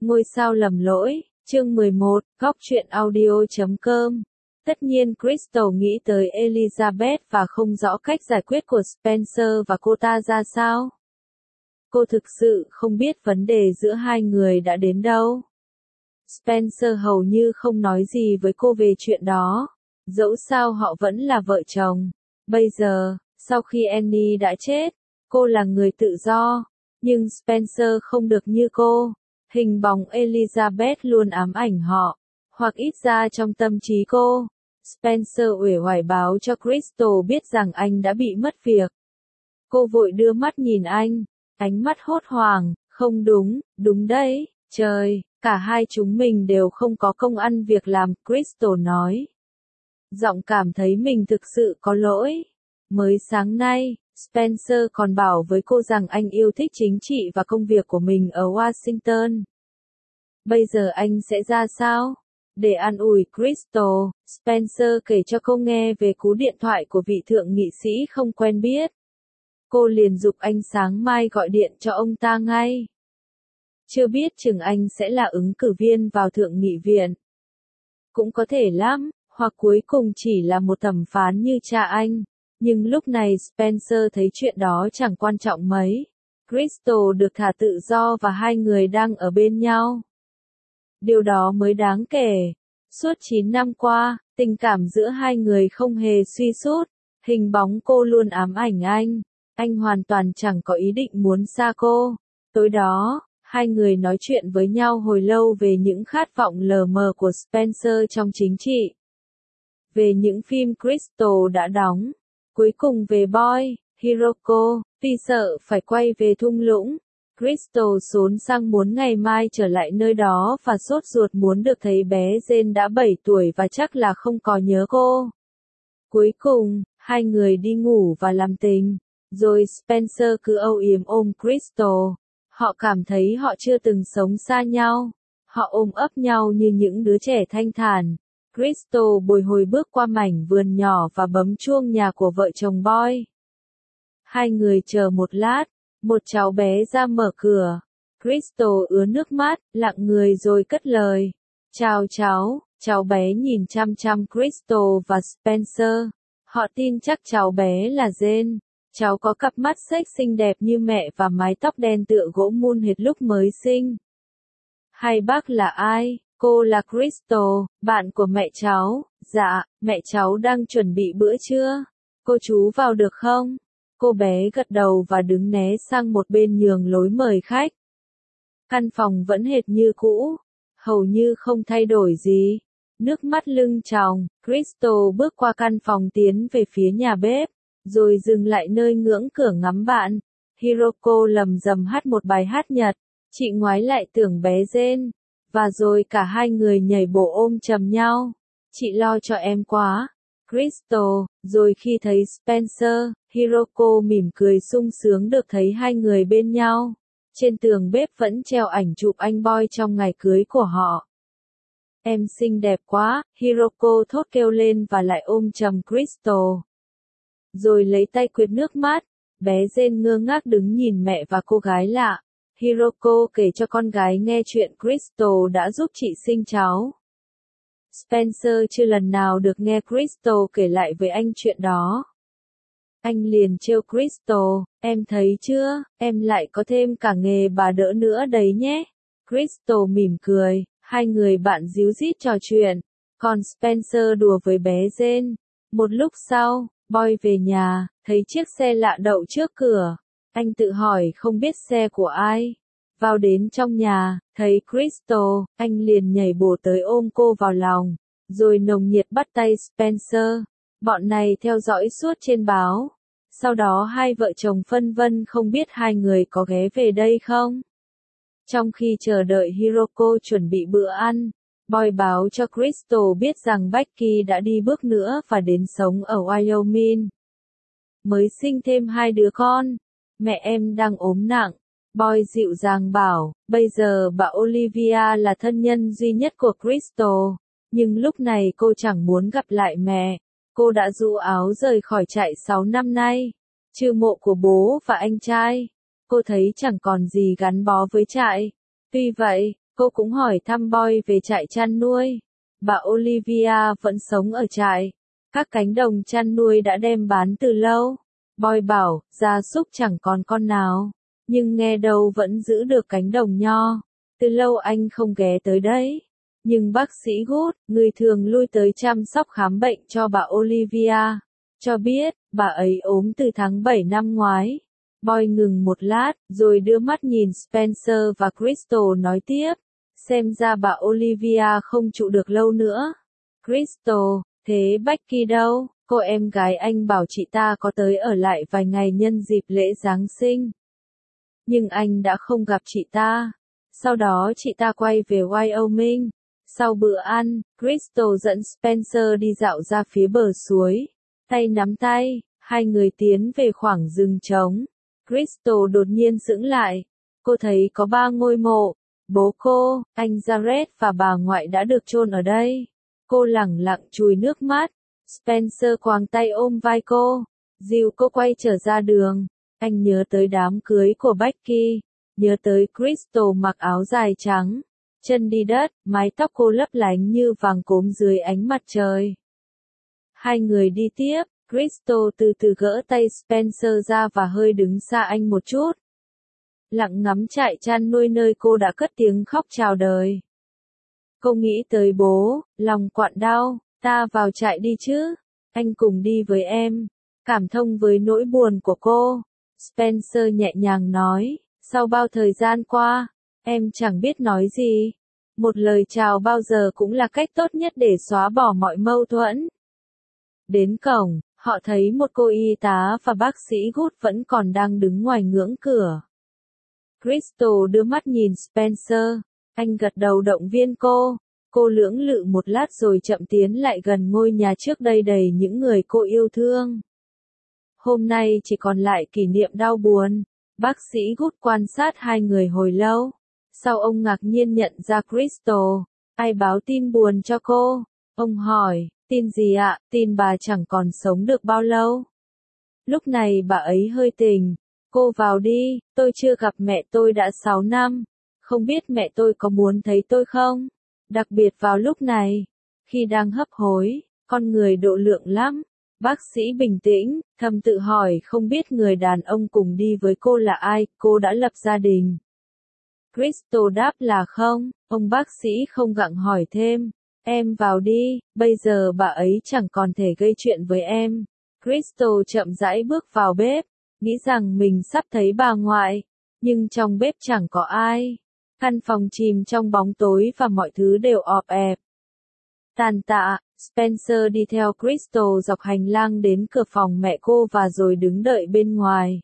Ngôi sao lầm lỗi, chương 11, góc truyện audio.com. Tất nhiên Crystal nghĩ tới Elizabeth và không rõ cách giải quyết của Spencer và cô ta ra sao. Cô thực sự không biết vấn đề giữa hai người đã đến đâu. Spencer hầu như không nói gì với cô về chuyện đó. Dẫu sao họ vẫn là vợ chồng. Bây giờ, sau khi Annie đã chết, cô là người tự do. Nhưng Spencer không được như cô. Hình bóng Elizabeth luôn ám ảnh họ. Hoặc ít ra trong tâm trí cô. Spencer uể oải báo cho Crystal biết rằng anh đã bị mất việc. Cô vội đưa mắt nhìn anh. Ánh mắt hốt hoảng. Không đúng, đúng đấy. Trời, cả hai chúng mình đều không có công ăn việc làm, Crystal nói. Giọng cảm thấy mình thực sự có lỗi. Mới sáng nay, Spencer còn bảo với cô rằng anh yêu thích chính trị và công việc của mình ở Washington. Bây giờ anh sẽ ra sao? Để an ủi Crystal, Spencer kể cho cô nghe về cú điện thoại của vị thượng nghị sĩ không quen biết. Cô liền giục anh sáng mai gọi điện cho ông ta ngay. Chưa biết chừng anh sẽ là ứng cử viên vào thượng nghị viện. Cũng có thể lắm, hoặc cuối cùng chỉ là một thẩm phán như cha anh. Nhưng lúc này Spencer thấy chuyện đó chẳng quan trọng mấy. Crystal được thả tự do và hai người đang ở bên nhau. Điều đó mới đáng kể. Suốt 9 năm qua, tình cảm giữa hai người không hề suy sút. Hình bóng cô luôn ám ảnh anh. Anh hoàn toàn chẳng có ý định muốn xa cô. Tối đó, hai người nói chuyện với nhau hồi lâu về những khát vọng lờ mờ của Spencer trong chính trị. Về những phim Crystal đã đóng. Cuối cùng về Boy, Hiroko, vì sợ phải quay về thung lũng. Crystal xốn sang muốn ngày mai trở lại nơi đó và sốt ruột muốn được thấy bé Jane đã 7 tuổi và chắc là không có nhớ cô. Cuối cùng, hai người đi ngủ và làm tình. Rồi Spencer cứ âu yếm ôm Crystal. Họ cảm thấy họ chưa từng sống xa nhau. Họ ôm ấp nhau như những đứa trẻ thanh thản. Crystal bồi hồi bước qua mảnh vườn nhỏ và bấm chuông nhà của vợ chồng Boy. Hai người chờ một lát, một cháu bé ra mở cửa. Crystal ứa nước mắt, lặng người rồi cất lời. Chào cháu bé nhìn chăm chăm Crystal và Spencer. Họ tin chắc cháu bé là Jane. Cháu có cặp mắt xếch xinh đẹp như mẹ và mái tóc đen tựa gỗ mun hệt lúc mới sinh. Hai bác là ai? Cô là Crystal, bạn của mẹ cháu. Dạ, mẹ cháu đang chuẩn bị bữa trưa. Cô chú vào được không? Cô bé gật đầu và đứng né sang một bên nhường lối mời khách. Căn phòng vẫn hệt như cũ, hầu như không thay đổi gì. Nước mắt lưng tròng, Crystal bước qua căn phòng tiến về phía nhà bếp, rồi dừng lại nơi ngưỡng cửa ngắm bạn. Hiroko lầm rầm hát một bài hát Nhật, chị ngoái lại tưởng bé Jane. Và rồi cả hai người nhảy bộ ôm chầm nhau. Chị lo cho em quá. Crystal, rồi khi thấy Spencer, Hiroko mỉm cười sung sướng được thấy hai người bên nhau. Trên tường bếp vẫn treo ảnh chụp anh Boy trong ngày cưới của họ. Em xinh đẹp quá, Hiroko thốt kêu lên và lại ôm chầm Crystal. Rồi lấy tay quệt nước mắt, bé Jane ngơ ngác đứng nhìn mẹ và cô gái lạ. Hiroko kể cho con gái nghe chuyện Crystal đã giúp chị sinh cháu. Spencer chưa lần nào được nghe Crystal kể lại với anh chuyện đó. Anh liền trêu Crystal, em thấy chưa, em lại có thêm cả nghề bà đỡ nữa đấy nhé. Crystal mỉm cười, hai người bạn díu dít trò chuyện, còn Spencer đùa với bé Jane. Một lúc sau, Boy về nhà, thấy chiếc xe lạ đậu trước cửa. Anh tự hỏi không biết xe của ai. Vào đến trong nhà, thấy Crystal, anh liền nhảy bổ tới ôm cô vào lòng, rồi nồng nhiệt bắt tay Spencer. Bọn này theo dõi suốt trên báo. Sau đó hai vợ chồng phân vân không biết hai người có ghé về đây không. Trong khi chờ đợi Hiroko chuẩn bị bữa ăn, Boy báo cho Crystal biết rằng Becky đã đi bước nữa và đến sống ở Wyoming. Mới sinh thêm 2 đứa con. Mẹ em đang ốm nặng. Boy dịu dàng bảo, bây giờ bà Olivia là thân nhân duy nhất của Crystal. Nhưng lúc này cô chẳng muốn gặp lại mẹ. Cô đã rũ áo rời khỏi trại 6 năm nay. Trừ mộ của bố và anh trai. Cô thấy chẳng còn gì gắn bó với trại. Tuy vậy, Cô cũng hỏi thăm Boy về trại chăn nuôi. Bà Olivia vẫn sống ở trại. Các cánh đồng chăn nuôi đã đem bán từ lâu. Boy bảo, gia súc chẳng còn con nào. Nhưng nghe đâu vẫn giữ được cánh đồng nho. Từ lâu anh không ghé tới đấy. Nhưng bác sĩ Good, người thường lui tới chăm sóc khám bệnh cho bà Olivia, cho biết, bà ấy ốm từ tháng 7 năm ngoái. Boy ngừng một lát, rồi đưa mắt nhìn Spencer và Crystal nói tiếp. Xem ra bà Olivia không trụ được lâu nữa. Crystal, thế Becky đâu? Cô em gái anh bảo chị ta có tới ở lại vài ngày nhân dịp lễ Giáng sinh. Nhưng anh đã không gặp chị ta. Sau đó chị ta quay về Wyoming. Sau bữa ăn, Crystal dẫn Spencer đi dạo ra phía bờ suối. Tay nắm tay, hai người tiến về khoảng rừng trống. Crystal đột nhiên sững lại. Cô thấy có 3 ngôi mộ. Bố cô, anh Jared và bà ngoại đã được chôn ở đây. Cô lẳng lặng chùi nước mắt. Spencer quàng tay ôm vai cô, dìu cô quay trở ra đường. Anh nhớ tới đám cưới của Becky, nhớ tới Crystal mặc áo dài trắng, chân đi đất, mái tóc cô lấp lánh như vàng cốm dưới ánh mặt trời. Hai người đi tiếp, Crystal từ từ gỡ tay Spencer ra và hơi đứng xa anh một chút. Lặng ngắm trại chăn nuôi nơi cô đã cất tiếng khóc chào đời. Cô nghĩ tới bố, lòng quặn đau. Ta vào trại đi chứ, anh cùng đi với em, cảm thông với nỗi buồn của cô. Spencer nhẹ nhàng nói, sau bao thời gian qua, em chẳng biết nói gì. Một lời chào bao giờ cũng là cách tốt nhất để xóa bỏ mọi mâu thuẫn. Đến cổng, họ thấy một cô y tá và bác sĩ Good vẫn còn đang đứng ngoài ngưỡng cửa. Crystal đưa mắt nhìn Spencer, anh gật đầu động viên cô. Cô lưỡng lự một lát rồi chậm tiến lại gần ngôi nhà trước đây đầy những người cô yêu thương. Hôm nay chỉ còn lại kỷ niệm đau buồn. Bác sĩ Good quan sát hai người hồi lâu. Sau ông ngạc nhiên nhận ra Crystal. Ai báo tin buồn cho cô? Ông hỏi, tin gì ạ? Tin bà chẳng còn sống được bao lâu. Lúc này bà ấy hơi tỉnh. Cô vào đi, tôi chưa gặp mẹ tôi đã 6 năm. Không biết mẹ tôi có muốn thấy tôi không? Đặc biệt vào lúc này, khi đang hấp hối, con người độ lượng lắm. Bác sĩ bình tĩnh, thầm tự hỏi không biết người đàn ông cùng đi với cô là ai, cô đã lập gia đình. Crystal đáp là không, ông bác sĩ không gặng hỏi thêm. Em vào đi, bây giờ bà ấy chẳng còn thể gây chuyện với em. Crystal chậm rãi bước vào bếp, nghĩ rằng mình sắp thấy bà ngoại, nhưng trong bếp chẳng có ai. Căn phòng chìm trong bóng tối và mọi thứ đều ọp ẹp. Tàn tạ, Spencer đi theo Crystal dọc hành lang đến cửa phòng mẹ cô và rồi đứng đợi bên ngoài.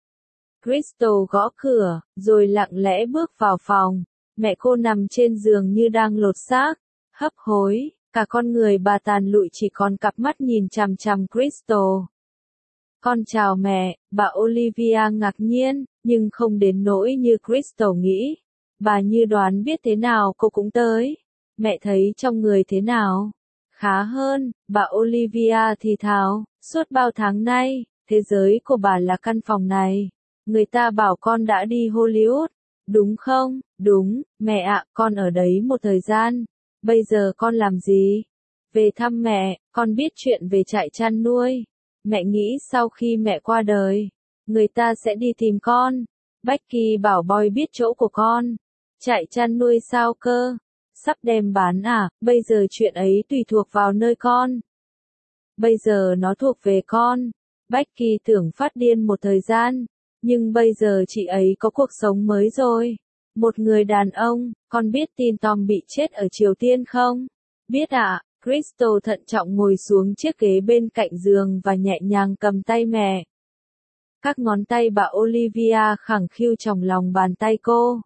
Crystal gõ cửa, rồi lặng lẽ bước vào phòng. Mẹ cô nằm trên giường như đang lột xác, hấp hối, cả con người bà tàn lụi chỉ còn cặp mắt nhìn chằm chằm Crystal. Con chào mẹ, bà Olivia ngạc nhiên, nhưng không đến nỗi như Crystal nghĩ. Bà như đoán biết thế nào cô cũng tới. Mẹ thấy trong người thế nào? Khá hơn, bà Olivia thì thào, suốt bao tháng nay, thế giới của bà là căn phòng này. Người ta bảo con đã đi Hollywood, đúng không? Đúng, mẹ ạ, con ở đấy một thời gian. Bây giờ con làm gì? Về thăm mẹ, con biết chuyện về trại chăn nuôi. Mẹ nghĩ sau khi mẹ qua đời, người ta sẽ đi tìm con. Becky bảo Boy biết chỗ của con. Trại chăn nuôi sao cơ? Sắp đem bán à? Bây giờ chuyện ấy tùy thuộc vào nơi con. Bây giờ nó thuộc về con. Becky tưởng phát điên một thời gian. Nhưng bây giờ chị ấy có cuộc sống mới rồi. Một người đàn ông, con biết tin Tom bị chết ở Triều Tiên không? Biết ạ. Crystal thận trọng ngồi xuống chiếc ghế bên cạnh giường và nhẹ nhàng cầm tay mẹ. Các ngón tay bà Olivia khẳng khiu trong lòng bàn tay cô.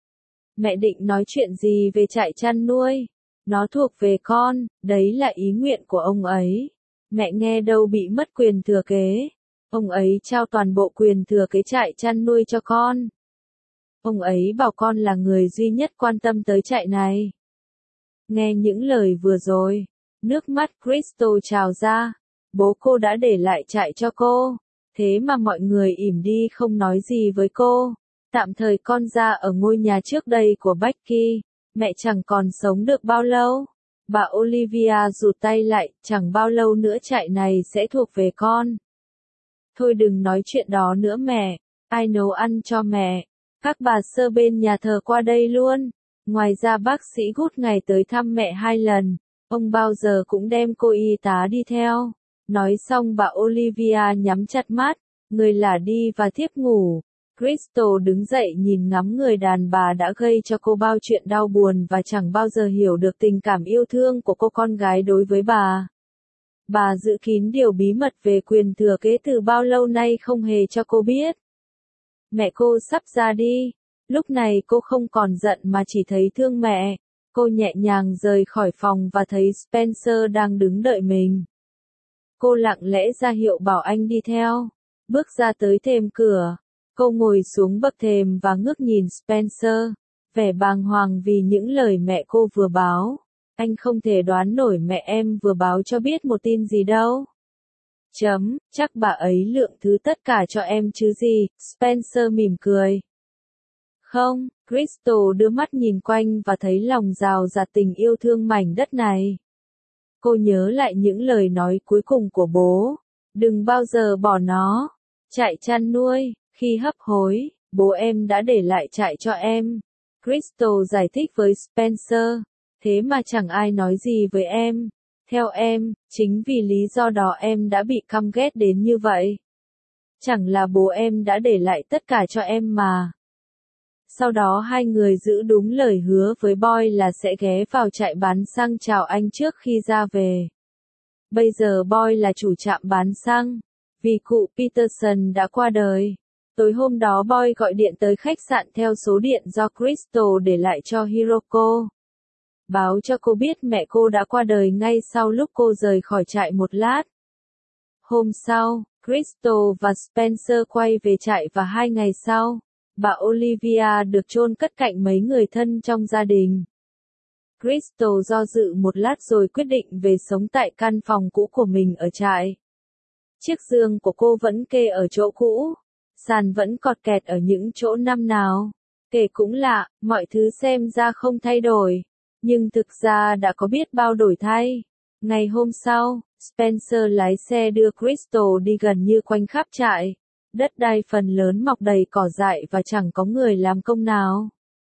Mẹ định nói chuyện gì về trại chăn nuôi? Nó thuộc về con, đấy là ý nguyện của ông ấy. Mẹ nghe đâu bị mất quyền thừa kế. Ông ấy trao toàn bộ quyền thừa kế trại chăn nuôi cho con. Ông ấy bảo con là người duy nhất quan tâm tới trại này. Nghe những lời vừa rồi, nước mắt Crystal trào ra. Bố cô đã để lại trại cho cô. Thế mà mọi người ỉm đi không nói gì với cô. Tạm thời con ra ở ngôi nhà trước đây của Becky. Mẹ chẳng còn sống được bao lâu. Bà Olivia rụt tay lại, chẳng bao lâu nữa trại này sẽ thuộc về con. Thôi đừng nói chuyện đó nữa mẹ, ai nấu ăn cho mẹ? Các bà sơ bên nhà thờ qua đây luôn. Ngoài ra bác sĩ Good ngày tới thăm mẹ 2 lần, ông bao giờ cũng đem cô y tá đi theo. Nói xong bà Olivia nhắm chặt mắt, người lả đi và thiếp ngủ. Crystal đứng dậy nhìn ngắm người đàn bà đã gây cho cô bao chuyện đau buồn và chẳng bao giờ hiểu được tình cảm yêu thương của cô con gái đối với bà. Bà giữ kín điều bí mật về quyền thừa kế từ bao lâu nay không hề cho cô biết. Mẹ cô sắp ra đi. Lúc này cô không còn giận mà chỉ thấy thương mẹ. Cô nhẹ nhàng rời khỏi phòng và thấy Spencer đang đứng đợi mình. Cô lặng lẽ ra hiệu bảo anh đi theo. Bước ra tới thềm cửa. Cô ngồi xuống bậc thềm và ngước nhìn Spencer. Vẻ bàng hoàng vì những lời mẹ cô vừa báo. Anh không thể đoán nổi mẹ em vừa báo cho biết một tin gì đâu. Chắc bà ấy lượng thứ tất cả cho em chứ gì, Spencer mỉm cười. Không, Crystal đưa mắt nhìn quanh và thấy lòng rào rạt tình yêu thương mảnh đất này. Cô nhớ lại những lời nói cuối cùng của bố. Đừng bao giờ bỏ nó. Trại chăn nuôi, khi hấp hối, bố em đã để lại trại cho em. Crystal giải thích với Spencer. Thế mà chẳng ai nói gì với em. Theo em, chính vì lý do đó em đã bị căm ghét đến như vậy. Chẳng là bố em đã để lại tất cả cho em mà. Sau đó hai người giữ đúng lời hứa với Boy là sẽ ghé vào trại bán xăng chào anh trước khi ra về. Bây giờ Boy là chủ trạm bán xăng, vì cụ Peterson đã qua đời. Tối hôm đó Boy gọi điện tới khách sạn theo số điện do Crystal để lại cho Hiroko. Báo cho cô biết mẹ cô đã qua đời ngay sau lúc cô rời khỏi trại một lát. Hôm sau, Crystal và Spencer quay về trại và 2 ngày sau, bà Olivia được chôn cất cạnh mấy người thân trong gia đình. Crystal do dự một lát rồi quyết định về sống tại căn phòng cũ của mình ở trại. Chiếc giường của cô vẫn kê ở chỗ cũ, sàn vẫn cọt kẹt ở những chỗ năm nào. Kể cũng lạ, mọi thứ xem ra không thay đổi. Nhưng thực ra đã có biết bao đổi thay. Ngày hôm sau, Spencer lái xe đưa Crystal đi gần như quanh khắp trại. Đất đai phần lớn mọc đầy cỏ dại và chẳng có người làm công nào.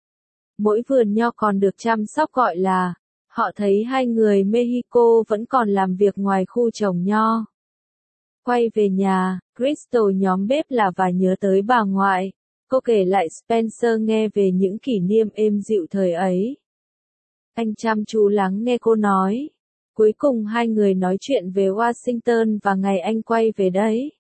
Mỗi vườn nho còn được chăm sóc gọi là. Họ thấy hai người Mexico vẫn còn làm việc ngoài khu trồng nho. Quay về nhà, Crystal nhóm bếp là và nhớ tới bà ngoại. Cô kể lại Spencer nghe về những kỷ niệm êm dịu thời ấy. Anh chăm chú lắng nghe cô nói. Cuối cùng hai người nói chuyện về Washington và ngày anh quay về đấy.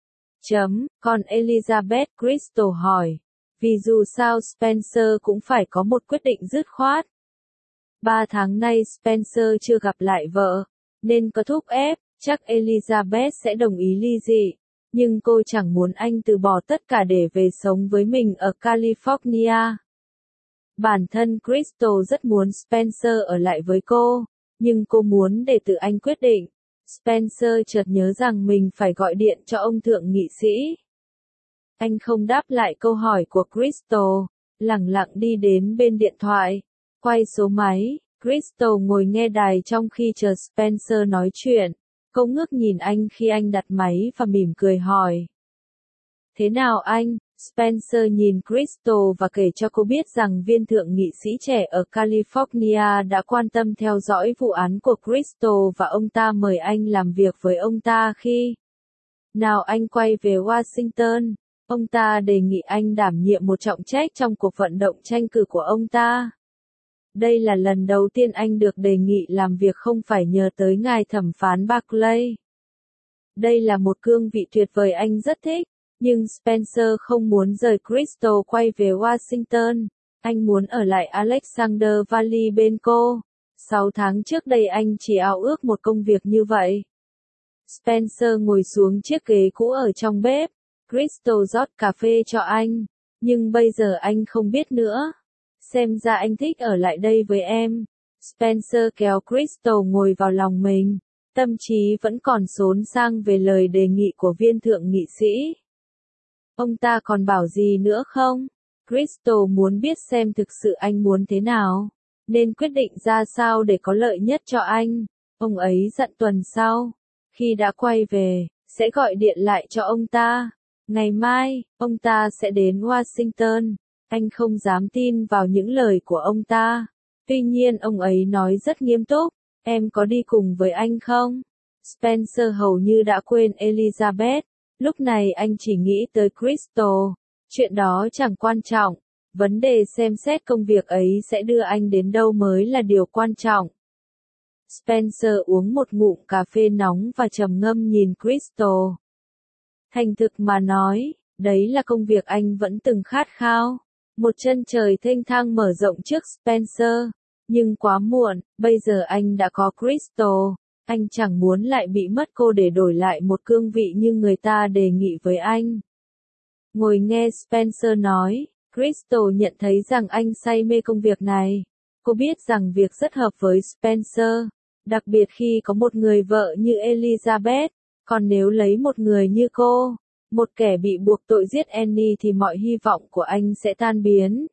Còn Elizabeth, Crystal hỏi. Vì dù sao Spencer cũng phải có một quyết định dứt khoát. 3 tháng nay Spencer chưa gặp lại vợ, nên có thúc ép, chắc Elizabeth sẽ đồng ý ly dị. Nhưng cô chẳng muốn anh từ bỏ tất cả để về sống với mình ở California. Bản thân Crystal rất muốn Spencer ở lại với cô, nhưng cô muốn để tự anh quyết định. Spencer chợt nhớ rằng mình phải gọi điện cho ông thượng nghị sĩ. Anh không đáp lại câu hỏi của Crystal, lẳng lặng đi đến bên điện thoại, quay số máy. Crystal ngồi nghe đài trong khi chờ Spencer nói chuyện. Cô ngước nhìn anh khi anh đặt máy và mỉm cười hỏi. Thế nào anh? Spencer nhìn Crystal và kể cho cô biết rằng viên thượng nghị sĩ trẻ ở California đã quan tâm theo dõi vụ án của Crystal và ông ta mời anh làm việc với ông ta khi nào anh quay về Washington. Ông ta đề nghị anh đảm nhiệm một trọng trách trong cuộc vận động tranh cử của ông ta. Đây là lần đầu tiên anh được đề nghị làm việc không phải nhờ tới ngài thẩm phán Barclay. Đây là một cương vị tuyệt vời anh rất thích. Nhưng Spencer không muốn rời Crystal quay về Washington. Anh muốn ở lại Alexander Valley bên cô. 6 tháng trước đây anh chỉ ao ước một công việc như vậy. Spencer ngồi xuống chiếc ghế cũ ở trong bếp. Crystal rót cà phê cho anh. Nhưng bây giờ anh không biết nữa. Xem ra anh thích ở lại đây với em. Spencer kéo Crystal ngồi vào lòng mình. Tâm trí vẫn còn xốn sang về lời đề nghị của viên thượng nghị sĩ. Ông ta còn bảo gì nữa không? Crystal muốn biết xem thực sự anh muốn thế nào. nên quyết định ra sao để có lợi nhất cho anh. Ông ấy dặn tuần sau, khi đã quay về, sẽ gọi điện lại cho ông ta. Ngày mai, ông ta sẽ đến Washington. Anh không dám tin vào những lời của ông ta. Tuy nhiên ông ấy nói rất nghiêm túc, em có đi cùng với anh không? Spencer hầu như đã quên Elizabeth. Lúc này anh chỉ nghĩ tới Crystal. Chuyện đó chẳng quan trọng. Vấn đề xem xét công việc ấy sẽ đưa anh đến đâu mới là điều quan trọng. Spencer uống một ngụm cà phê nóng và trầm ngâm nhìn Crystal. Thành thực mà nói, đấy là công việc anh vẫn từng khát khao. Một chân trời thênh thang mở rộng trước Spencer. Nhưng quá muộn, bây giờ anh đã có Crystal. Anh chẳng muốn lại bị mất cô để đổi lại một cương vị như người ta đề nghị với anh. Ngồi nghe Spencer nói, Crystal nhận thấy rằng anh say mê công việc này. Cô biết rằng việc rất hợp với Spencer, đặc biệt khi có một người vợ như Elizabeth, còn nếu lấy một người như cô, một kẻ bị buộc tội giết Annie thì mọi hy vọng của anh sẽ tan biến.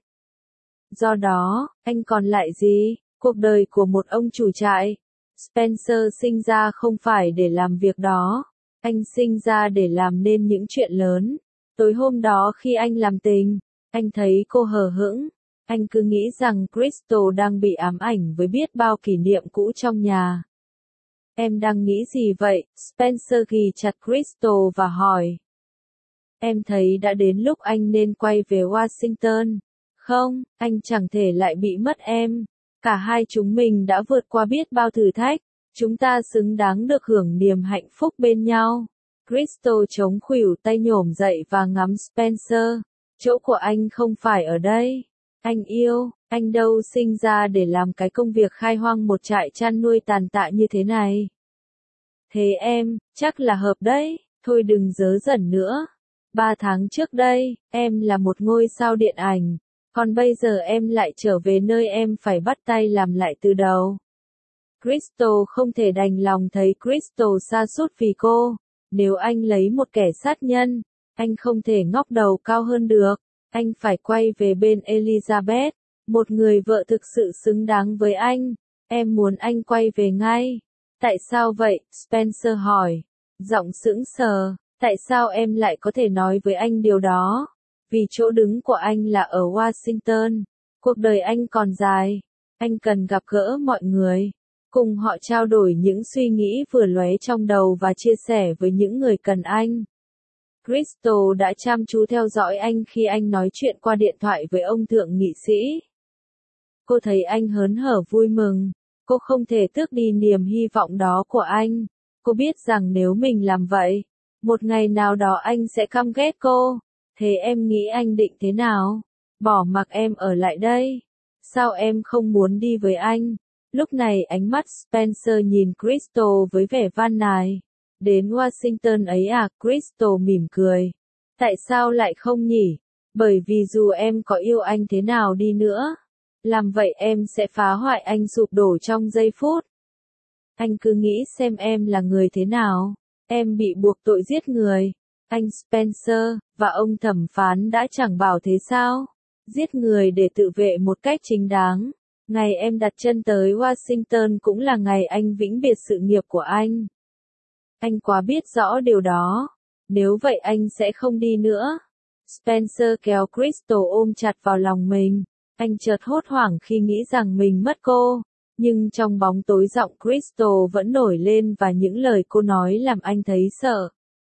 Do đó, anh còn lại gì? Cuộc đời của một ông chủ trại. Spencer sinh ra không phải để làm việc đó. Anh sinh ra để làm nên những chuyện lớn. Tối hôm đó khi anh làm tình, anh thấy cô hờ hững. Anh cứ nghĩ rằng Crystal đang bị ám ảnh với biết bao kỷ niệm cũ trong nhà. Em đang nghĩ gì vậy? Spencer ghì chặt Crystal và hỏi. Em thấy đã đến lúc anh nên quay về Washington. Không, anh chẳng thể lại bị mất em. Cả hai chúng mình đã vượt qua biết bao thử thách. Chúng ta xứng đáng được hưởng niềm hạnh phúc bên nhau. Crystal chống khuỷu tay nhổm dậy và ngắm Spencer. Chỗ của anh không phải ở đây. Anh yêu, anh đâu sinh ra để làm cái công việc khai hoang một trại chăn nuôi tàn tạ như thế này. Thế em, chắc là hợp đấy, thôi đừng dớ dẩn nữa. 3 tháng trước đây, em là một ngôi sao điện ảnh, còn bây giờ em lại trở về nơi em phải bắt tay làm lại từ đầu. Crystal không thể đành lòng thấy Crystal sa sút vì cô. Nếu anh lấy một kẻ sát nhân, anh không thể ngóc đầu cao hơn được. Anh phải quay về bên Elizabeth, một người vợ thực sự xứng đáng với anh. Em muốn anh quay về ngay. Tại sao vậy? Spencer hỏi. Giọng sững sờ. Tại sao em lại có thể nói với anh điều đó? Vì chỗ đứng của anh là ở Washington. Cuộc đời anh còn dài. Anh cần gặp gỡ mọi người. Cùng họ trao đổi những suy nghĩ vừa lóe trong đầu và chia sẻ với những người cần anh. Crystal đã chăm chú theo dõi anh khi anh nói chuyện qua điện thoại với ông thượng nghị sĩ. Cô thấy anh hớn hở vui mừng. Cô không thể tước đi niềm hy vọng đó của anh. Cô biết rằng nếu mình làm vậy, một ngày nào đó anh sẽ căm ghét cô. Thế em nghĩ anh định thế nào? Bỏ mặc em ở lại đây? Sao em không muốn đi với anh? Lúc này ánh mắt Spencer nhìn Crystal với vẻ van nài. Đến Washington ấy à? Crystal mỉm cười. Tại sao lại không nhỉ? Bởi vì dù em có yêu anh thế nào đi nữa, làm vậy em sẽ phá hoại anh sụp đổ trong giây phút. Anh cứ nghĩ xem em là người thế nào. Em bị buộc tội giết người. Anh Spencer, và ông thẩm phán đã chẳng bảo thế sao? Giết người để tự vệ một cách chính đáng. Ngày em đặt chân tới Washington cũng là ngày anh vĩnh biệt sự nghiệp của anh. Anh quá biết rõ điều đó. Nếu vậy anh sẽ không đi nữa. Spencer kéo Crystal ôm chặt vào lòng mình. Anh chợt hốt hoảng khi nghĩ rằng mình mất cô. Nhưng trong bóng tối giọng Crystal vẫn nổi lên và những lời cô nói làm anh thấy sợ.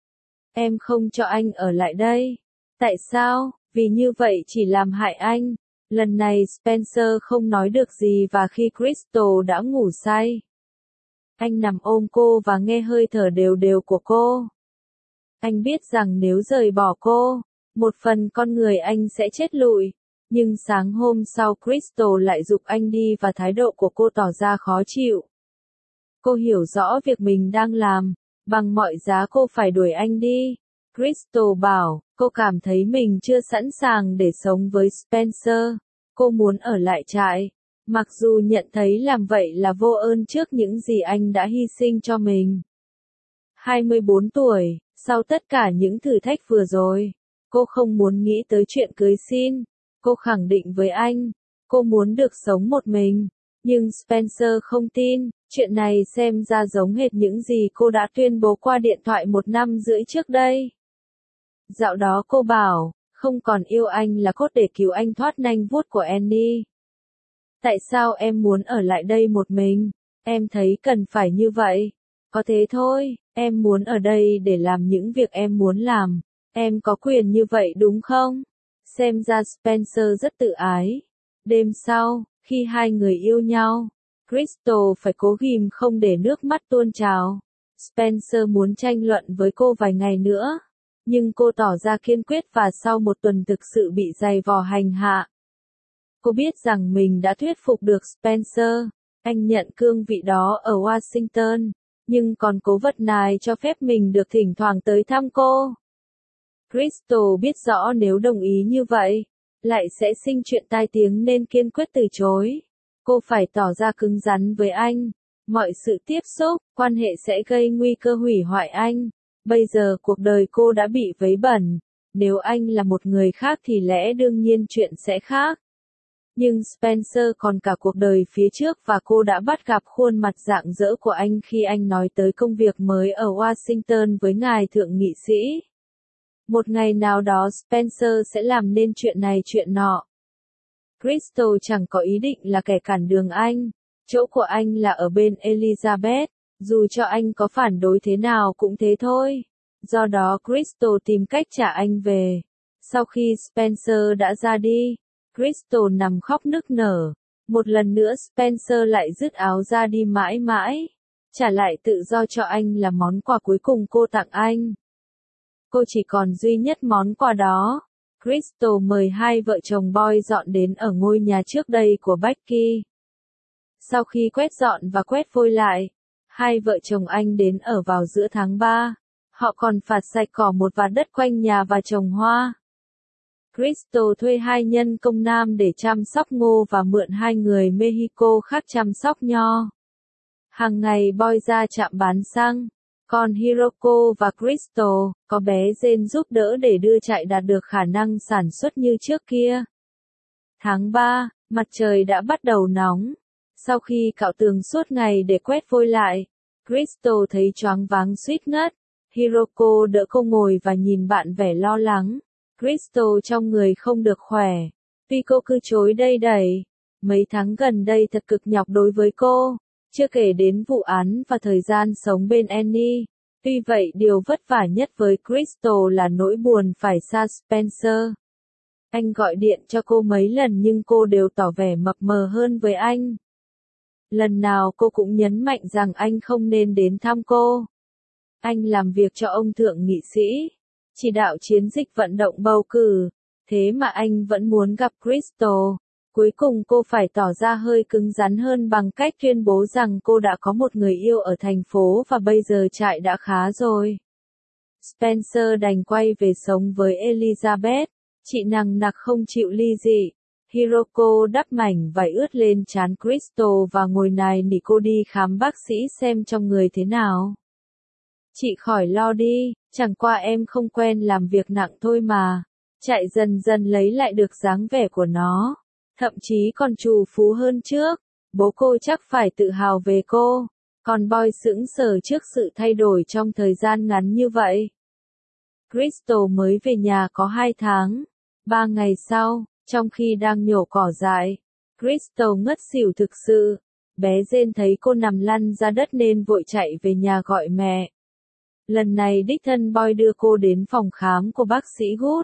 Em không cho anh ở lại đây. Tại sao? Vì như vậy chỉ làm hại anh. Lần này Spencer không nói được gì và khi Crystal đã ngủ say, anh nằm ôm cô và nghe hơi thở đều đều của cô. Anh biết rằng nếu rời bỏ cô, một phần con người anh sẽ chết lụi. Nhưng sáng hôm sau Crystal lại giục anh đi và thái độ của cô tỏ ra khó chịu. Cô hiểu rõ việc mình đang làm, bằng mọi giá cô phải đuổi anh đi. Crystal bảo, cô cảm thấy mình chưa sẵn sàng để sống với Spencer. Cô muốn ở lại trại, mặc dù nhận thấy làm vậy là vô ơn trước những gì anh đã hy sinh cho mình. 24 tuổi, sau tất cả những thử thách vừa rồi, cô không muốn nghĩ tới chuyện cưới xin. Cô khẳng định với anh, Cô muốn được sống một mình. Nhưng Spencer không tin, chuyện này xem ra giống hệt những gì cô đã tuyên bố qua điện thoại 1 năm rưỡi trước đây. Dạo đó cô bảo, không còn yêu anh là cốt để cứu anh thoát nanh vuốt của Annie. Tại sao em muốn ở lại đây một mình? Em thấy cần phải như vậy. Có thế thôi, em muốn ở đây để làm những việc em muốn làm. Em có quyền như vậy đúng không? Xem ra Spencer rất tự ái. Đêm sau, khi hai người yêu nhau, Crystal phải cố ghìm không để nước mắt tuôn trào. Spencer muốn tranh luận với cô vài ngày nữa, nhưng cô tỏ ra kiên quyết và sau một tuần thực sự bị giày vò hành hạ. Cô biết rằng mình đã thuyết phục được Spencer, anh nhận cương vị đó ở Washington, nhưng còn cố vật nài cho phép mình được thỉnh thoảng tới thăm cô. Crystal biết rõ nếu đồng ý như vậy, lại sẽ sinh chuyện tai tiếng nên kiên quyết từ chối. Cô phải tỏ ra cứng rắn với anh. Mọi sự tiếp xúc, quan hệ sẽ gây nguy cơ hủy hoại anh. Bây giờ cuộc đời cô đã bị vấy bẩn. Nếu anh là một người khác thì lẽ đương nhiên chuyện sẽ khác. Nhưng Spencer còn cả cuộc đời phía trước và cô đã bắt gặp khuôn mặt rạng rỡ của anh khi anh nói tới công việc mới ở Washington với ngài thượng nghị sĩ. Một ngày nào đó Spencer sẽ làm nên chuyện này chuyện nọ. Crystal chẳng có ý định là kẻ cản đường anh. Chỗ của anh là ở bên Elizabeth, dù cho anh có phản đối thế nào cũng thế thôi. Do đó Crystal tìm cách trả anh về. Sau khi Spencer đã ra đi, Crystal nằm khóc nức nở. Một lần nữa Spencer lại dứt áo ra đi mãi mãi. Trả lại tự do cho anh là món quà cuối cùng cô tặng anh. Cô chỉ còn duy nhất món quà đó. Crystal mời hai vợ chồng Boy dọn đến ở ngôi nhà trước đây của Becky. Sau khi quét dọn và quét vôi lại, hai vợ chồng anh đến ở vào giữa tháng 3. Họ còn phạt sạch cỏ một vạt đất quanh nhà và trồng hoa. Crystal thuê hai nhân công nam để chăm sóc ngô và mượn hai người Mexico khác chăm sóc nho. Hàng ngày Boy ra trạm bán xăng. Còn Hiroko và Crystal, có bé Jane giúp đỡ để đưa trại đạt được khả năng sản xuất như trước kia. Tháng 3, mặt trời đã bắt đầu nóng. Sau khi cạo tường suốt ngày để quét vôi lại, Crystal thấy choáng váng suýt ngất. Hiroko đỡ cô ngồi và nhìn bạn vẻ lo lắng. Crystal trong người không được khỏe. Tuy cô cứ chối đây đẩy. Mấy tháng gần đây thật cực nhọc đối với cô. Chưa kể đến vụ án và thời gian sống bên Annie. Tuy vậy điều vất vả nhất với Crystal là nỗi buồn phải xa Spencer. Anh gọi điện cho cô mấy lần nhưng cô đều tỏ vẻ mập mờ hơn với anh. Lần nào cô cũng nhấn mạnh rằng anh không nên đến thăm cô. Anh làm việc cho ông thượng nghị sĩ, chỉ đạo chiến dịch vận động bầu cử, thế mà anh vẫn muốn gặp Crystal. Cuối cùng cô phải tỏ ra hơi cứng rắn hơn bằng cách tuyên bố rằng cô đã có một người yêu ở thành phố và bây giờ trại đã khá rồi. Spencer đành quay về sống với Elizabeth, chị nằng nặc không chịu ly dị. Hiroko đắp mảnh vải ướt lên trán Crystal và ngồi nài nỉ cô đi khám bác sĩ xem trong người thế nào. Chị khỏi lo đi, chẳng qua em không quen làm việc nặng thôi mà. Trại dần dần lấy lại được dáng vẻ của nó. Thậm chí còn trù phú hơn trước. Bố cô chắc phải tự hào về cô. Còn Boy sững sờ trước sự thay đổi trong thời gian ngắn như vậy. Crystal mới về nhà có 2 tháng. 3 ngày sau, trong khi đang nhổ cỏ dại, Crystal ngất xỉu thực sự. Bé Jane thấy cô nằm lăn ra đất nên vội chạy về nhà gọi mẹ. Lần này đích thân Boy đưa cô đến phòng khám của bác sĩ Good.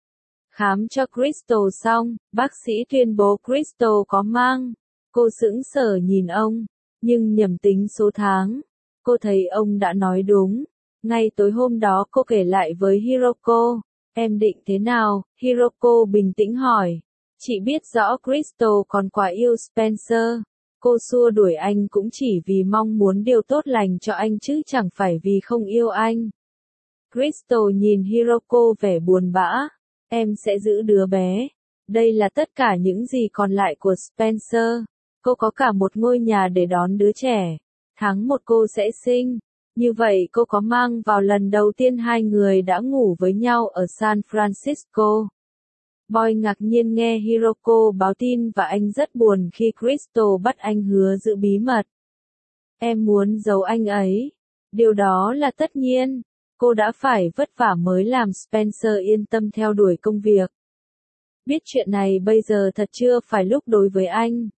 Khám cho Crystal xong, bác sĩ tuyên bố Crystal có mang. Cô sững sờ nhìn ông, nhưng nhầm tính số tháng. Cô thấy ông đã nói đúng. Ngay tối hôm đó cô kể lại với Hiroko. Em định thế nào? Hiroko bình tĩnh hỏi. Chị biết rõ Crystal còn quá yêu Spencer. Cô xua đuổi anh cũng chỉ vì mong muốn điều tốt lành cho anh chứ chẳng phải vì không yêu anh. Crystal nhìn Hiroko vẻ buồn bã. Em sẽ giữ đứa bé. Đây là tất cả những gì còn lại của Spencer. Cô có cả một ngôi nhà để đón đứa trẻ. Tháng 1 cô sẽ sinh. Như vậy cô có mang vào lần đầu tiên hai người đã ngủ với nhau ở San Francisco. Boy ngạc nhiên nghe Hiroko báo tin và anh rất buồn khi Crystal bắt anh hứa giữ bí mật. Em muốn giấu anh ấy. Điều đó là tất nhiên. Cô đã phải vất vả mới làm Spencer yên tâm theo đuổi công việc. Biết chuyện này bây giờ thật chưa phải lúc đối với anh.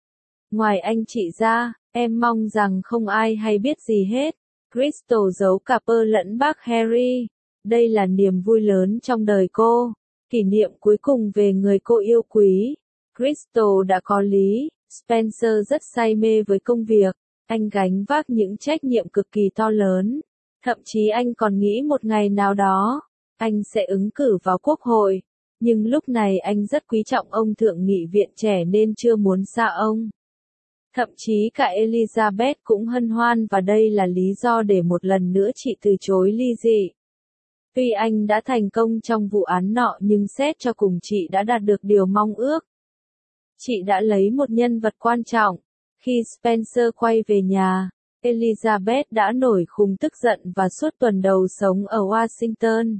Ngoài anh chị ra, em mong rằng không ai hay biết gì hết. Crystal giấu cả Pearl lẫn bác Harry. Đây là niềm vui lớn trong đời cô. Kỷ niệm cuối cùng về người cô yêu quý. Crystal đã có lý. Spencer rất say mê với công việc. Anh gánh vác những trách nhiệm cực kỳ to lớn. Thậm chí anh còn nghĩ một ngày nào đó, anh sẽ ứng cử vào quốc hội. Nhưng lúc này anh rất quý trọng ông thượng nghị viện trẻ nên chưa muốn xa ông. Thậm chí cả Elizabeth cũng hân hoan và đây là lý do để một lần nữa chị từ chối ly dị. Tuy anh đã thành công trong vụ án nọ nhưng xét cho cùng chị đã đạt được điều mong ước. Chị đã lấy một nhân vật quan trọng. Khi Spencer quay về nhà, Elizabeth đã nổi khùng tức giận và suốt tuần đầu sống ở Washington.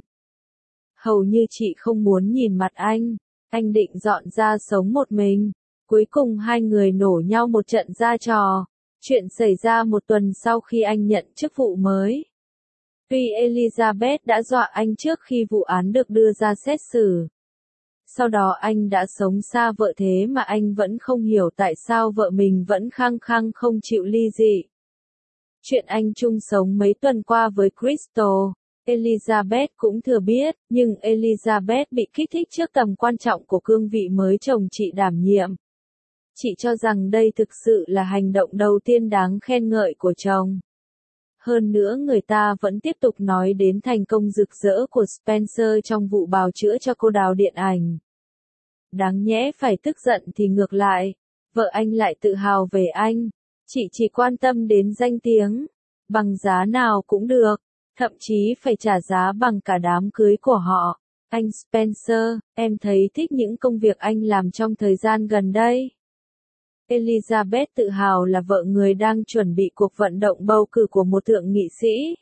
Hầu như chị không muốn nhìn mặt anh định dọn ra sống một mình. Cuối cùng hai người nổ nhau một trận ra trò. Chuyện xảy ra một tuần sau khi anh nhận chức vụ mới. Tuy Elizabeth đã dọa anh trước khi vụ án được đưa ra xét xử. Sau đó anh đã sống xa vợ thế mà anh vẫn không hiểu tại sao vợ mình vẫn khăng khăng không chịu ly dị. Chuyện anh chung sống mấy tuần qua với Crystal, Elizabeth cũng thừa biết, nhưng Elizabeth bị kích thích trước tầm quan trọng của cương vị mới chồng chị đảm nhiệm. Chị cho rằng đây thực sự là hành động đầu tiên đáng khen ngợi của chồng. Hơn nữa người ta vẫn tiếp tục nói đến thành công rực rỡ của Spencer trong vụ bào chữa cho cô đào điện ảnh. Đáng nhẽ phải tức giận thì ngược lại, vợ anh lại tự hào về anh. Chị chỉ quan tâm đến danh tiếng, bằng giá nào cũng được, thậm chí phải trả giá bằng cả đám cưới của họ. Anh Spencer, em thấy thích những công việc anh làm trong thời gian gần đây. Elizabeth tự hào là vợ người đang chuẩn bị cuộc vận động bầu cử của một thượng nghị sĩ.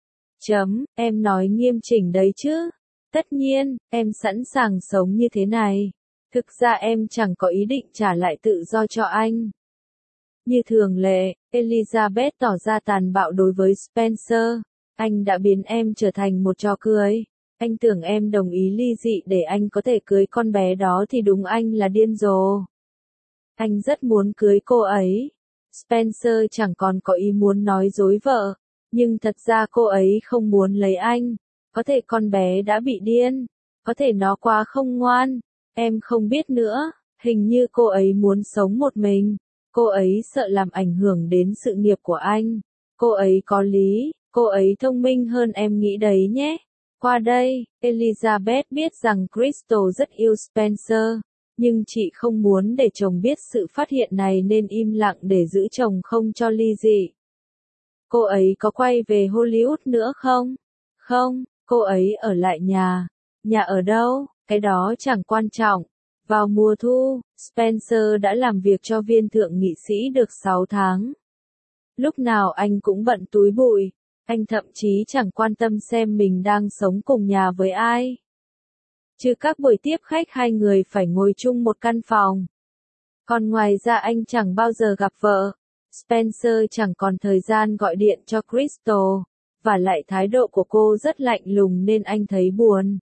Em nói nghiêm chỉnh đấy chứ. Tất nhiên, em sẵn sàng sống như thế này. Thực ra em chẳng có ý định trả lại tự do cho anh. Như thường lệ, Elizabeth tỏ ra tàn bạo đối với Spencer. Anh đã biến em trở thành một trò cười. Anh tưởng em đồng ý ly dị để anh có thể cưới con bé đó thì đúng anh là điên rồ. Anh rất muốn cưới cô ấy. Spencer chẳng còn có ý muốn nói dối vợ. Nhưng thật ra cô ấy không muốn lấy anh. Có thể con bé đã bị điên. Có thể nó quá không ngoan. Em không biết nữa. Hình như cô ấy muốn sống một mình. Cô ấy sợ làm ảnh hưởng đến sự nghiệp của anh. Cô ấy có lý. Cô ấy thông minh hơn em nghĩ đấy nhé. Qua đây, Elizabeth biết rằng Crystal rất yêu Spencer. Nhưng chị không muốn để chồng biết sự phát hiện này nên im lặng để giữ chồng không cho ly dị. Cô ấy có quay về Hollywood nữa không? Không, cô ấy ở lại nhà. Nhà ở đâu? Cái đó chẳng quan trọng. Vào mùa thu, Spencer đã làm việc cho viên thượng nghị sĩ được 6 tháng. Lúc nào anh cũng bận túi bụi. Anh thậm chí chẳng quan tâm xem mình đang sống cùng nhà với ai. Trừ các buổi tiếp khách hai người phải ngồi chung một căn phòng. Còn ngoài ra anh chẳng bao giờ gặp vợ. Spencer chẳng còn thời gian gọi điện cho Crystal. Và lại thái độ của cô rất lạnh lùng nên anh thấy buồn.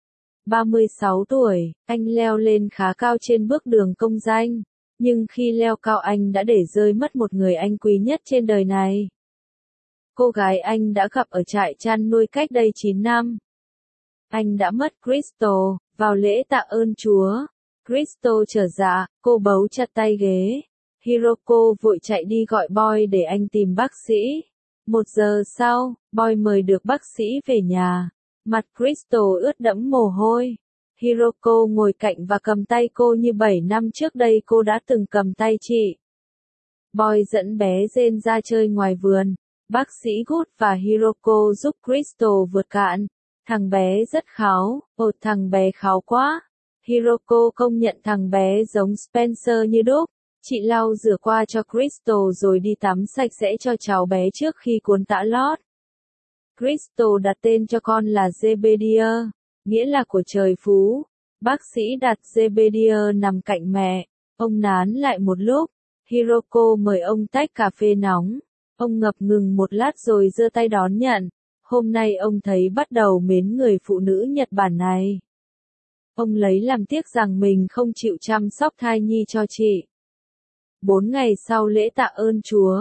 36 tuổi, anh leo lên khá cao trên bước đường công danh. Nhưng khi leo cao anh đã để rơi mất một người anh quý nhất trên đời này. Cô gái anh đã gặp ở trại chăn nuôi cách đây 9 năm. Anh đã mất Crystal, vào lễ tạ ơn Chúa. Crystal trở dạ, cô bấu chặt tay ghế. Hiroko vội chạy đi gọi Boy để anh tìm bác sĩ. 1 giờ sau, Boy mời được bác sĩ về nhà. Mặt Crystal ướt đẫm mồ hôi. Hiroko ngồi cạnh và cầm tay cô như 7 năm trước đây cô đã từng cầm tay chị. Boy dẫn bé Jane ra chơi ngoài vườn. Bác sĩ Good và Hiroko giúp Crystal vượt cạn. Thằng bé rất kháu, thằng bé kháu quá. Hiroko công nhận thằng bé giống Spencer như đúc. Chị lau rửa qua cho Crystal rồi đi tắm sạch sẽ cho cháu bé trước khi cuốn tã lót. Crystal đặt tên cho con là Zebediah, nghĩa là của trời phú. Bác sĩ đặt Zebediah nằm cạnh mẹ. Ông nán lại một lúc. Hiroko mời ông tách cà phê nóng. Ông ngập ngừng một lát rồi giơ tay đón nhận. Hôm nay ông thấy bắt đầu mến người phụ nữ Nhật Bản này. Ông lấy làm tiếc rằng mình không chịu chăm sóc thai nhi cho chị. 4 ngày sau lễ tạ ơn Chúa.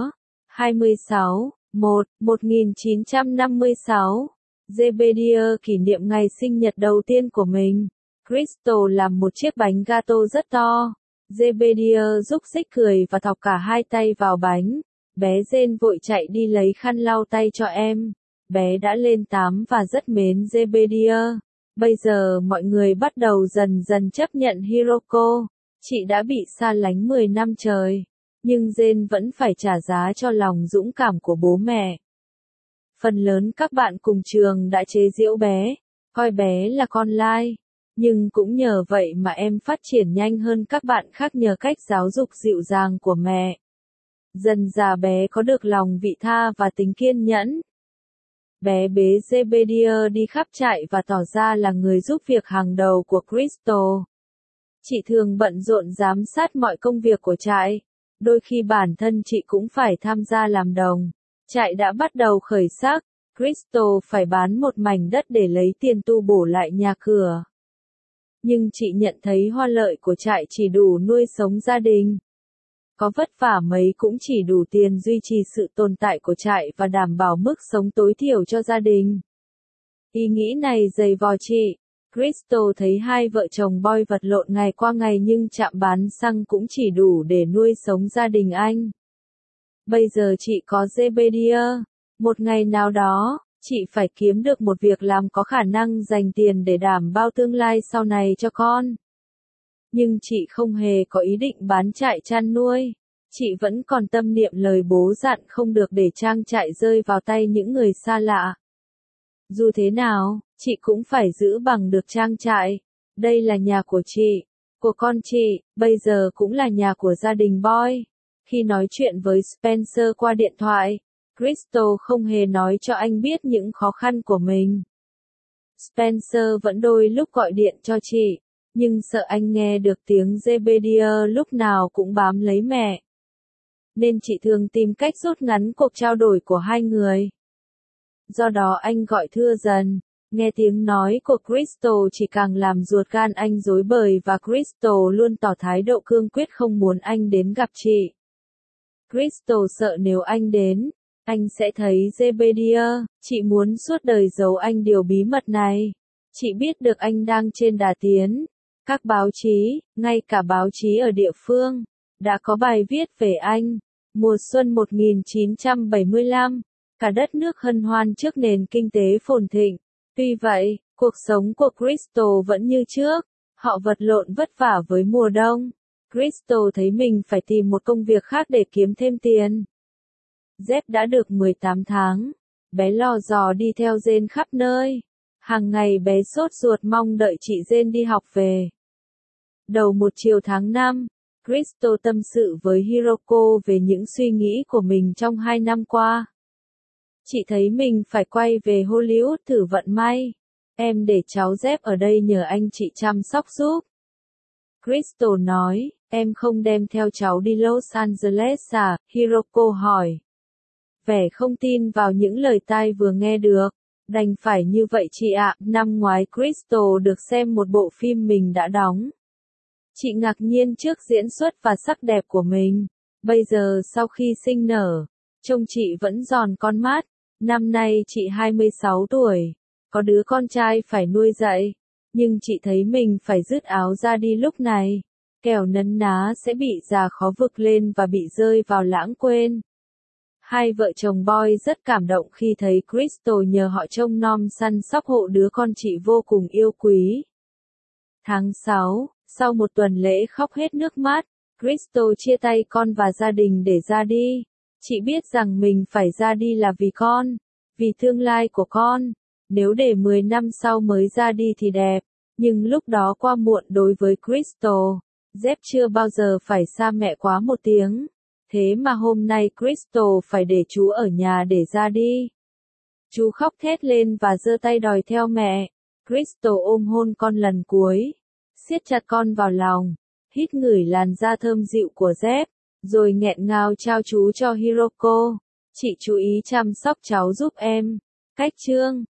26/1/1956. Zebediah kỷ niệm ngày sinh nhật đầu tiên của mình. Crystal làm một chiếc bánh gato rất to. Zebediah rúc rích cười và thọc cả hai tay vào bánh. Bé Jane vội chạy đi lấy khăn lau tay cho em. Bé đã lên 8 và rất mến Zebediah. Bây giờ mọi người bắt đầu dần dần chấp nhận Hiroko. Chị đã bị xa lánh 10 năm trời. Nhưng Jane vẫn phải trả giá cho lòng dũng cảm của bố mẹ. Phần lớn các bạn cùng trường đã chế giễu bé, coi bé là con lai. Nhưng cũng nhờ vậy mà em phát triển nhanh hơn các bạn khác nhờ cách giáo dục dịu dàng của mẹ. Dần dà bé có được lòng vị tha và tính kiên nhẫn. Bé bế Zebediah đi khắp trại và tỏ ra là người giúp việc hàng đầu của Crystal. Chị thường bận rộn giám sát mọi công việc của trại. Đôi khi bản thân chị cũng phải tham gia làm đồng. Trại đã bắt đầu khởi sắc. Crystal phải bán một mảnh đất để lấy tiền tu bổ lại nhà cửa. Nhưng chị nhận thấy hoa lợi của trại chỉ đủ nuôi sống gia đình. Có vất vả mấy cũng chỉ đủ tiền duy trì sự tồn tại của trại và đảm bảo mức sống tối thiểu cho gia đình. Ý nghĩ này dày vò chị. Crystal thấy hai vợ chồng Boy vật lộn ngày qua ngày nhưng trạm bán xăng cũng chỉ đủ để nuôi sống gia đình anh. Bây giờ chị có Zebediah. Một ngày nào đó, chị phải kiếm được một việc làm có khả năng dành tiền để đảm bảo tương lai sau này cho con. Nhưng chị không hề có ý định bán trại chăn nuôi. Chị vẫn còn tâm niệm lời bố dặn không được để trang trại rơi vào tay những người xa lạ. Dù thế nào, chị cũng phải giữ bằng được trang trại. Đây là nhà của chị, của con chị, bây giờ cũng là nhà của gia đình Boy. Khi nói chuyện với Spencer qua điện thoại, Crystal không hề nói cho anh biết những khó khăn của mình. Spencer vẫn đôi lúc gọi điện cho chị, nhưng sợ anh nghe được tiếng Zebediah lúc nào cũng bám lấy mẹ. Nên chị thường tìm cách rút ngắn cuộc trao đổi của hai người. Do đó anh gọi thưa dần. Nghe tiếng nói của Crystal chỉ càng làm ruột gan anh rối bời và Crystal luôn tỏ thái độ cương quyết không muốn anh đến gặp chị. Crystal sợ nếu anh đến, anh sẽ thấy Zebediah. Chị muốn suốt đời giấu anh điều bí mật này. Chị biết được anh đang trên đà tiến. Các báo chí, ngay cả báo chí ở địa phương, đã có bài viết về anh. Mùa xuân 1975, cả đất nước hân hoan trước nền kinh tế phồn thịnh. Tuy vậy, cuộc sống của Crystal vẫn như trước. Họ vật lộn vất vả với mùa đông. Crystal thấy mình phải tìm một công việc khác để kiếm thêm tiền. Dép đã được 18 tháng. Bé lò dò đi theo Jane khắp nơi. Hàng ngày bé sốt ruột mong đợi chị Jane đi học về. Đầu một chiều tháng 5, Crystal tâm sự với Hiroko về những suy nghĩ của mình trong 2 năm qua. Chị thấy mình phải quay về Hollywood thử vận may. Em để cháu Dép ở đây nhờ anh chị chăm sóc giúp. Crystal nói, em không đem theo cháu đi Los Angeles à? Hiroko hỏi. Vẻ không tin vào những lời tai vừa nghe được. Đành phải như vậy chị ạ. Năm ngoái Crystal được xem một bộ phim mình đã đóng. Chị ngạc nhiên trước diễn xuất và sắc đẹp của mình. Bây giờ sau khi sinh nở, trông chị vẫn giòn con mắt. Năm nay chị 26 tuổi. Có đứa con trai phải nuôi dạy. Nhưng chị thấy mình phải dứt áo ra đi lúc này. Kẻo nấn ná sẽ bị già khó vực lên và bị rơi vào lãng quên. Hai vợ chồng Boy rất cảm động khi thấy Crystal nhờ họ trông nom săn sóc hộ đứa con chị vô cùng yêu quý. Tháng 6, sau một tuần lễ khóc hết nước mắt, Crystal chia tay con và gia đình để ra đi. Chị biết rằng mình phải ra đi là vì con, vì tương lai của con. Nếu để 10 năm sau mới ra đi thì đẹp, nhưng lúc đó qua muộn đối với Crystal. Dép chưa bao giờ phải xa mẹ quá một tiếng. Thế mà hôm nay Crystal phải để chú ở nhà để ra đi. Chú khóc thét lên và giơ tay đòi theo mẹ. Crystal ôm hôn con lần cuối. siết chặt con vào lòng, hít ngửi làn da thơm dịu của Jeff, rồi nghẹn ngào trao chú cho Hiroko. Chị chú ý chăm sóc cháu giúp em. Cách chương